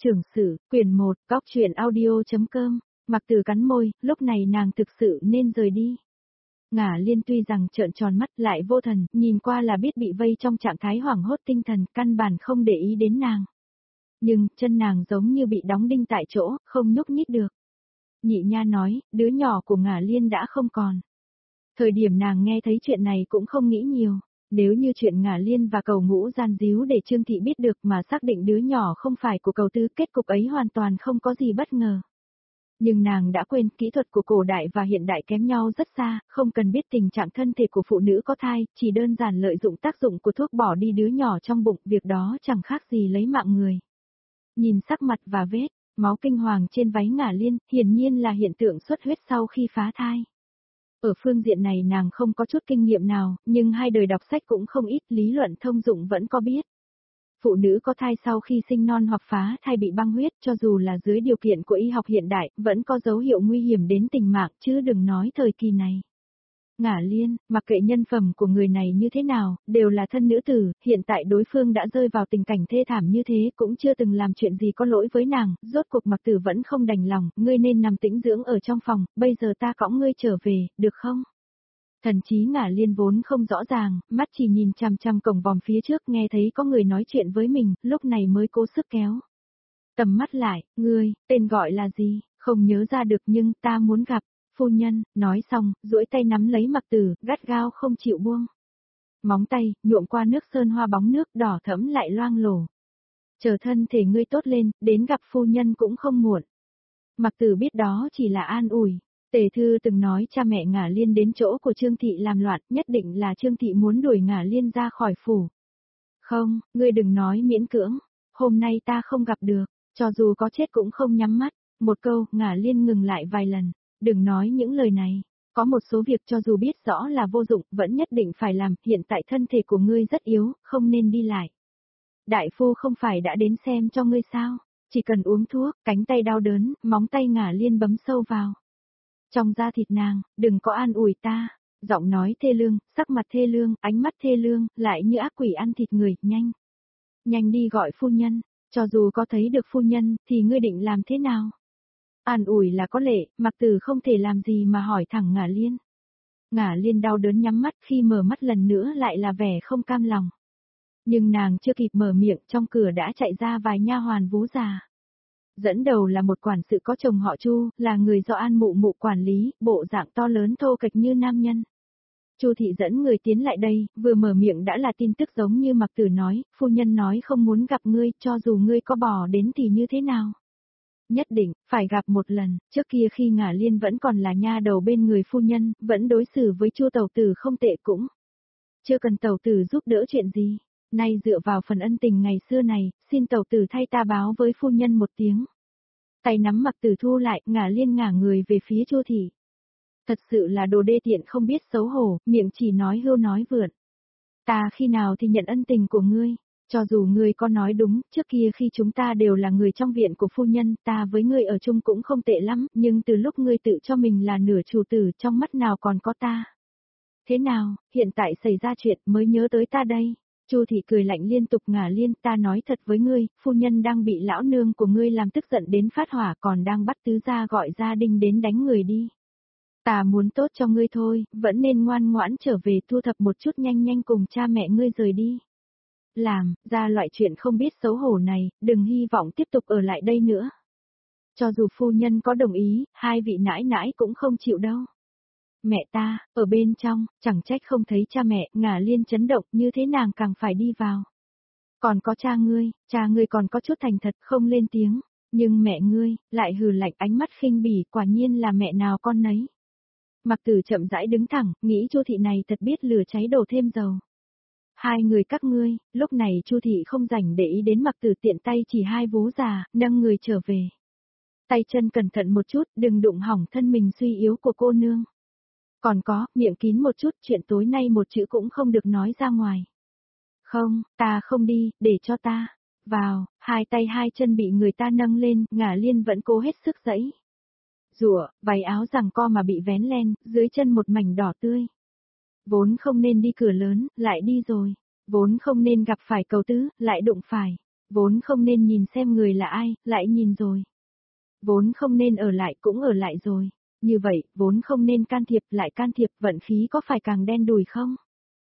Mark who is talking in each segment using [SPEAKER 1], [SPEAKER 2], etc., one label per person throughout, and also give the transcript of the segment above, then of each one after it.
[SPEAKER 1] Trưởng sử, quyển 1, Cóc truyện audio.com, Mặc Tử cắn môi, lúc này nàng thực sự nên rời đi. Ngả Liên tuy rằng trợn tròn mắt lại vô thần, nhìn qua là biết bị vây trong trạng thái hoảng hốt tinh thần, căn bản không để ý đến nàng. Nhưng, chân nàng giống như bị đóng đinh tại chỗ, không nhúc nhích được. Nhị nha nói, đứa nhỏ của Ngả Liên đã không còn. Thời điểm nàng nghe thấy chuyện này cũng không nghĩ nhiều. Nếu như chuyện Ngả Liên và Cầu Ngũ gian díu để Trương Thị biết được mà xác định đứa nhỏ không phải của Cầu Tứ, kết cục ấy hoàn toàn không có gì bất ngờ. Nhưng nàng đã quên kỹ thuật của cổ đại và hiện đại kém nhau rất xa, không cần biết tình trạng thân thể của phụ nữ có thai, chỉ đơn giản lợi dụng tác dụng của thuốc bỏ đi đứa nhỏ trong bụng, việc đó chẳng khác gì lấy mạng người. Nhìn sắc mặt và vết máu kinh hoàng trên váy Ngả Liên, hiển nhiên là hiện tượng xuất huyết sau khi phá thai. Ở phương diện này nàng không có chút kinh nghiệm nào, nhưng hai đời đọc sách cũng không ít, lý luận thông dụng vẫn có biết. Phụ nữ có thai sau khi sinh non hoặc phá thai bị băng huyết, cho dù là dưới điều kiện của y học hiện đại, vẫn có dấu hiệu nguy hiểm đến tính mạng, chứ đừng nói thời kỳ này. Ngả Liên, mặc kệ nhân phẩm của người này như thế nào, đều là thân nữ tử, hiện tại đối phương đã rơi vào tình cảnh thê thảm như thế, cũng chưa từng làm chuyện gì có lỗi với nàng, rốt cuộc Mặc Tử vẫn không đành lòng, ngươi nên nằm tĩnh dưỡng ở trong phòng, bây giờ ta cõng ngươi trở về, được không? Thần chí Ngả Liên vốn không rõ ràng, mắt chỉ nhìn chằm chằm cổng vòm phía trước, nghe thấy có người nói chuyện với mình, lúc này mới cố sức kéo tầm mắt lại, ngươi, tên gọi là gì, không nhớ ra được nhưng ta muốn gặp. Phu nhân, nói xong, duỗi tay nắm lấy Mặc Tử, gắt gao không chịu buông. Móng tay, nhuộm qua nước sơn hoa bóng nước đỏ thẫm lại loang lổ. Chờ thân thể ngươi tốt lên, đến gặp phu nhân cũng không muộn. Mặc Tử biết đó chỉ là an ủi. Tề Thư từng nói cha mẹ Ngả Liên đến chỗ của Trương Thị làm loạn, nhất định là Trương Thị muốn đuổi Ngả Liên ra khỏi phủ. Không, ngươi đừng nói miễn cưỡng, hôm nay ta không gặp được, cho dù có chết cũng không nhắm mắt. Một câu, Ngả Liên ngừng lại vài lần. Đừng nói những lời này, có một số việc cho dù biết rõ là vô dụng, vẫn nhất định phải làm, hiện tại thân thể của ngươi rất yếu, không nên đi lại. Đại phu không phải đã đến xem cho ngươi sao, chỉ cần uống thuốc, cánh tay đau đớn, móng tay Ngả Liên bấm sâu vào. Trong da thịt nàng, đừng có an ủi ta, giọng nói thê lương, sắc mặt thê lương, ánh mắt thê lương, lại như ác quỷ ăn thịt người, nhanh. Nhanh đi gọi phu nhân, cho dù có thấy được phu nhân, thì ngươi định làm thế nào? An ủi là có lệ, Mặc Tử không thể làm gì mà hỏi thẳng Ngả Liên. Ngả Liên đau đớn nhắm mắt, khi mở mắt lần nữa lại là vẻ không cam lòng. Nhưng nàng chưa kịp mở miệng, trong cửa đã chạy ra vài nha hoàn vú già. Dẫn đầu là một quản sự có chồng họ Chu, là người do An Mụ Mụ quản lý, bộ dạng to lớn thô kệch như nam nhân. Chu Thị dẫn người tiến lại đây, vừa mở miệng đã là tin tức giống như Mặc Tử nói, phu nhân nói không muốn gặp ngươi, cho dù ngươi có bỏ đến thì như thế nào. Nhất định, phải gặp một lần, trước kia khi Ngả Liên vẫn còn là nha đầu bên người phu nhân, vẫn đối xử với Chu tẩu tử không tệ cũng. Chưa cần tẩu tử giúp đỡ chuyện gì, nay dựa vào phần ân tình ngày xưa này, xin tẩu tử thay ta báo với phu nhân một tiếng. Tay nắm Mặc Tử thu lại, Ngả Liên ngả người về phía Chu Thị. Thật sự là đồ đê tiện không biết xấu hổ, miệng chỉ nói hưu nói vượn. Ta khi nào thì nhận ân tình của ngươi? Cho dù ngươi có nói đúng, trước kia khi chúng ta đều là người trong viện của phu nhân, ta với ngươi ở chung cũng không tệ lắm, nhưng từ lúc ngươi tự cho mình là nửa chủ tử, trong mắt nào còn có ta. Thế nào, hiện tại xảy ra chuyện mới nhớ tới ta đây. Chu Thị cười lạnh liên tục. Ngả Liên, ta nói thật với ngươi, phu nhân đang bị lão nương của ngươi làm tức giận đến phát hỏa, còn đang bắt tứ gia gọi gia đình đến đánh người đi. Ta muốn tốt cho ngươi thôi, vẫn nên ngoan ngoãn trở về thu thập một chút, nhanh nhanh cùng cha mẹ ngươi rời đi. Làm ra loại chuyện không biết xấu hổ này, đừng hy vọng tiếp tục ở lại đây nữa. Cho dù phu nhân có đồng ý, hai vị nãi nãi cũng không chịu đâu. Mẹ ta, ở bên trong, chẳng trách không thấy cha mẹ. Ngả Liên chấn động, như thế nàng càng phải đi vào. Còn có cha ngươi còn có chút thành thật không lên tiếng, nhưng mẹ ngươi, lại hừ lạnh, ánh mắt khinh bỉ, quả nhiên là mẹ nào con nấy. Mặc Tử chậm rãi đứng thẳng, nghĩ Chu Thị này thật biết lửa cháy đổ thêm dầu. Hai người các ngươi, lúc này Chu Thị không rảnh để ý đến Mặc Tử, tiện tay chỉ hai vú già, nâng người trở về. Tay chân cẩn thận một chút, đừng đụng hỏng thân mình suy yếu của cô nương. Còn có, miệng kín một chút, chuyện tối nay một chữ cũng không được nói ra ngoài. Không, ta không đi, để cho ta vào. Hai tay hai chân bị người ta nâng lên, Ngả Liên vẫn cố hết sức giãy giụa, váy áo giằng co mà bị vén lên, dưới chân một mảnh đỏ tươi. Vốn không nên đi cửa lớn, lại đi rồi. Vốn không nên gặp phải Cầu Tứ, lại đụng phải. Vốn không nên nhìn xem người là ai, lại nhìn rồi. Vốn không nên ở lại cũng ở lại rồi. Như vậy, vốn không nên can thiệp lại can thiệp, vận khí có phải càng đen đủi không?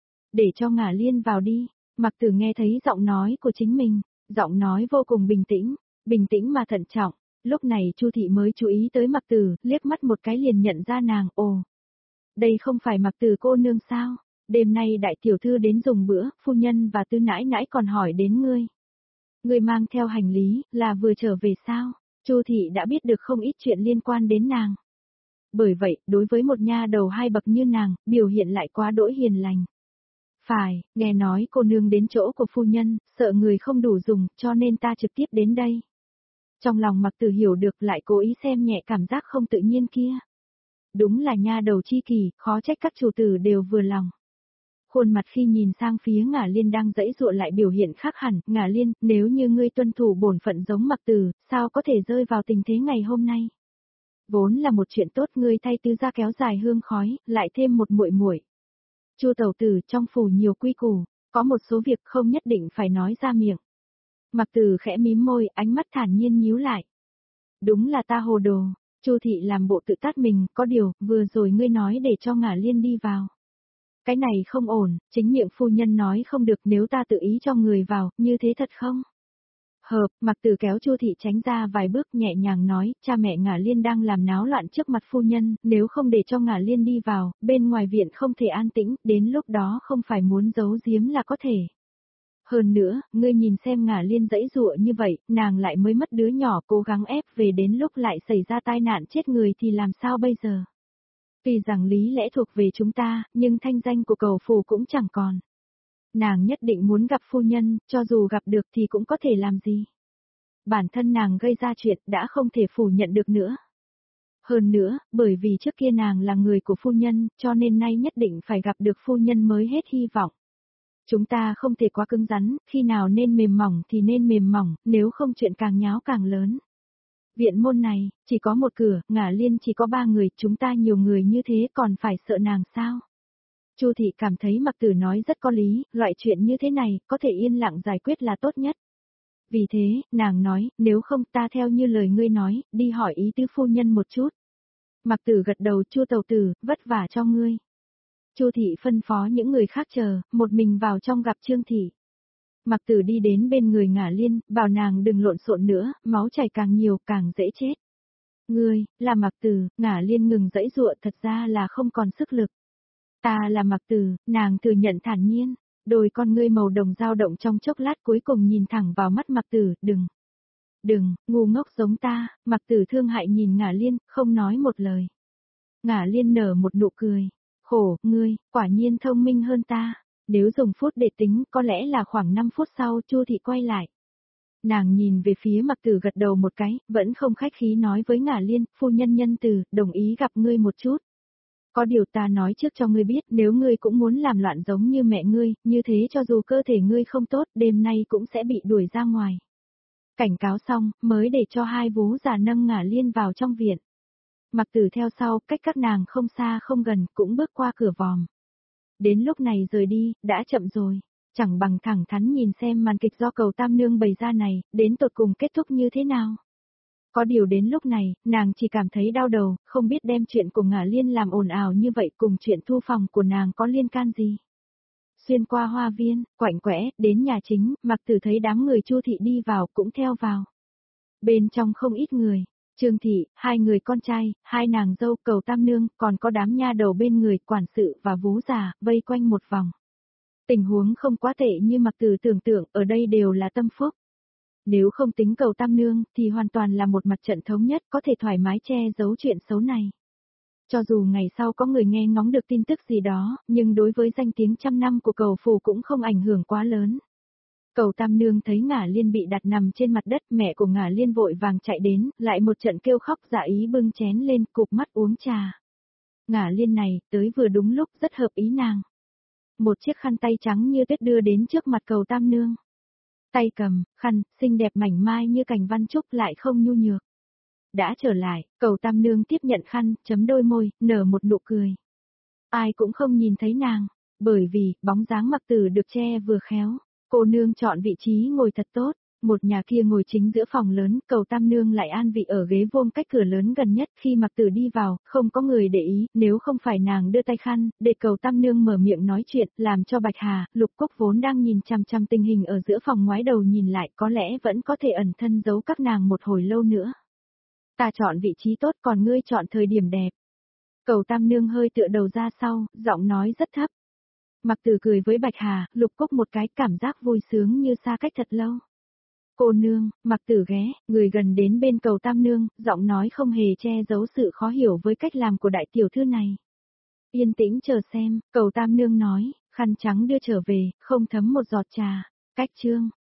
[SPEAKER 1] Để cho Ngả Liên vào đi. Mặc Tử nghe thấy giọng nói của chính mình, giọng nói vô cùng bình tĩnh mà thận trọng. Lúc này Chu thị mới chú ý tới Mặc Tử, liếc mắt một cái liền nhận ra nàng, ồ. Đây không phải Mặc Tử cô nương sao? Đêm nay đại tiểu thư đến dùng bữa, phu nhân và tư nãi nãi còn hỏi đến ngươi. Ngươi mang theo hành lý, là vừa trở về sao? Chu thị đã biết được không ít chuyện liên quan đến nàng. Bởi vậy, đối với một nha đầu hai bậc như nàng, biểu hiện lại quá đỗi hiền lành. Phải, nghe nói cô nương đến chỗ của phu nhân, sợ người không đủ dùng, cho nên ta trực tiếp đến đây. Trong lòng Mặc Tử hiểu được lại cố ý xem nhẹ cảm giác không tự nhiên kia. Đúng là nha đầu chi kỳ, khó trách các chủ tử đều vừa lòng. Khuôn mặt khi nhìn sang phía Ngả Liên đang giãy giụa lại biểu hiện khác hẳn, Ngả Liên, nếu như ngươi tuân thủ bổn phận giống Mặc Tử, sao có thể rơi vào tình thế ngày hôm nay? Vốn là một chuyện tốt, ngươi thay tứ gia kéo dài hương khói, lại thêm một muội muội. Chu tẩu tử, trong phủ nhiều quy củ, có một số việc không nhất định phải nói ra miệng. Mặc Tử khẽ mím môi, ánh mắt thản nhiên nhíu lại. Đúng là ta hồ đồ. Chu thị làm bộ tự tát mình, có điều, vừa rồi ngươi nói để cho Ngả Liên đi vào. Cái này không ổn, chính miệng phu nhân nói không được, nếu ta tự ý cho người vào, như thế thật không? Hợp, Mặc Tử kéo Chu thị tránh ra vài bước, nhẹ nhàng nói, cha mẹ Ngả Liên đang làm náo loạn trước mặt phu nhân, nếu không để cho Ngả Liên đi vào, bên ngoài viện không thể an tĩnh, đến lúc đó không phải muốn giấu giếm là có thể. Hơn nữa, ngươi nhìn xem Ngả Liên giãy giụa như vậy, nàng lại mới mất đứa nhỏ, cố gắng ép về, đến lúc lại xảy ra tai nạn chết người thì làm sao bây giờ? Tuy rằng lý lẽ thuộc về chúng ta, nhưng thanh danh của cầu phủ cũng chẳng còn. Nàng nhất định muốn gặp phu nhân, cho dù gặp được thì cũng có thể làm gì. Bản thân nàng gây ra chuyện đã không thể phủ nhận được nữa. Hơn nữa, bởi vì trước kia nàng là người của phu nhân, cho nên nay nhất định phải gặp được phu nhân mới hết hy vọng. Chúng ta không thể quá cứng rắn, khi nào nên mềm mỏng thì nên mềm mỏng, nếu không chuyện càng nháo càng lớn. Viện môn này, chỉ có một cửa, Ngả Liên chỉ có 3 người, chúng ta nhiều người như thế còn phải sợ nàng sao? Chu thị cảm thấy Mặc Tử nói rất có lý, loại chuyện như thế này, có thể yên lặng giải quyết là tốt nhất. Vì thế, nàng nói, nếu không ta theo như lời ngươi nói, đi hỏi ý tứ phu nhân một chút. Mặc Tử gật đầu, Chu tẩu tử, vất vả cho ngươi. Chu thị phân phó những người khác chờ, một mình vào trong gặp Trương thị. Mặc Tử đi đến bên người Ngả Liên, bảo nàng đừng lộn xộn nữa, máu chảy càng nhiều càng dễ chết. Ngươi, là Mặc Tử, Ngả Liên ngừng giãy giụa, thật ra là không còn sức lực. Ta là Mặc Tử, nàng thừa nhận thản nhiên, đôi con ngươi màu đồng dao động trong chốc lát cuối cùng nhìn thẳng vào mắt Mặc Tử, đừng, ngu ngốc giống ta, Mặc Tử thương hại nhìn Ngả Liên, không nói một lời. Ngả Liên nở một nụ cười, khổ, ngươi, quả nhiên thông minh hơn ta, nếu dùng phút để tính có lẽ là khoảng 5 phút sau Chu thị quay lại. Nàng nhìn về phía Mặc Tử gật đầu một cái, vẫn không khách khí nói với Ngả Liên, phu nhân nhân từ, đồng ý gặp ngươi một chút. Có điều ta nói trước cho ngươi biết, nếu ngươi cũng muốn làm loạn giống như mẹ ngươi, như thế cho dù cơ thể ngươi không tốt, đêm nay cũng sẽ bị đuổi ra ngoài. Cảnh cáo xong, mới để cho hai vú già nâng Ngả Liên vào trong viện. Mặc Tử theo sau, cách các nàng không xa không gần, cũng bước qua cửa vòm. Đến lúc này rời đi, đã chậm rồi. Chẳng bằng thẳng thắn nhìn xem màn kịch do cầu Tam Nương bày ra này, đến tột cùng kết thúc như thế nào. Có điều đến lúc này, nàng chỉ cảm thấy đau đầu, không biết đem chuyện của Ngả Liên làm ồn ào như vậy cùng chuyện thu phòng của nàng có liên can gì. Xuyên qua hoa viên, quạnh quẽ, đến nhà chính, Mặc Tử thấy đám người Chu thị đi vào cũng theo vào. Bên trong không ít người, Trương thị, 2 người con trai, 2 nàng dâu, cầu Tam Nương, còn có đám nha đầu bên người, quản sự và vú già, vây quanh một vòng. Tình huống không quá tệ như Mặc Tử tưởng tượng, ở đây đều là tâm phúc. Nếu không tính cầu Tam Nương, thì hoàn toàn là một mặt trận thống nhất, có thể thoải mái che giấu chuyện xấu này. Cho dù ngày sau có người nghe ngóng được tin tức gì đó, nhưng đối với danh tiếng trăm năm của cầu phủ cũng không ảnh hưởng quá lớn. Cầu Tam Nương thấy Ngả Liên bị đặt nằm trên mặt đất, mẹ của Ngả Liên vội vàng chạy đến, lại một trận kêu khóc dạ ý bưng chén lên, cụp mắt uống trà. Ngả Liên này, tới vừa đúng lúc, rất hợp ý nàng. Một chiếc khăn tay trắng như tuyết đưa đến trước mặt cầu Tam Nương. Tay cầm, khăn, xinh đẹp mảnh mai như cành văn trúc lại không nhu nhược. Đã trở lại, cầu Tam Nương tiếp nhận khăn, chấm đôi môi, nở một nụ cười. Ai cũng không nhìn thấy nàng, bởi vì, bóng dáng Mặc Tử được che vừa khéo. Cô nương chọn vị trí ngồi thật tốt, Một nhà kia ngồi chính giữa phòng lớn, Cầu Tam Nương lại an vị ở ghế vuông cách cửa lớn gần nhất. Khi Mạc Tử đi vào, không có người để ý, nếu không phải nàng đưa tay khăn, để Cầu Tam Nương mở miệng nói chuyện, làm cho Bạch Hà, Lục Cúc vốn đang nhìn chằm chằm tình hình ở giữa phòng ngoái đầu nhìn lại, có lẽ vẫn có thể ẩn thân giấu các nàng một hồi lâu nữa. Ta chọn vị trí tốt, còn ngươi chọn thời điểm đẹp. Cầu Tam Nương hơi tựa đầu ra sau, giọng nói rất thấp. Mạc Tử cười với Bạch Hà, Lục Cúc một cái, cảm giác vui sướng như xa cách thật lâu. Cô nương, Mạc Tử ghé, người gần đến bên Cầu Tam Nương, giọng nói không hề che giấu sự khó hiểu với cách làm của đại tiểu thư này. Yên tĩnh chờ xem, Cầu Tam Nương nói, khăn trắng đưa trở về, không thấm một giọt trà. Cách chương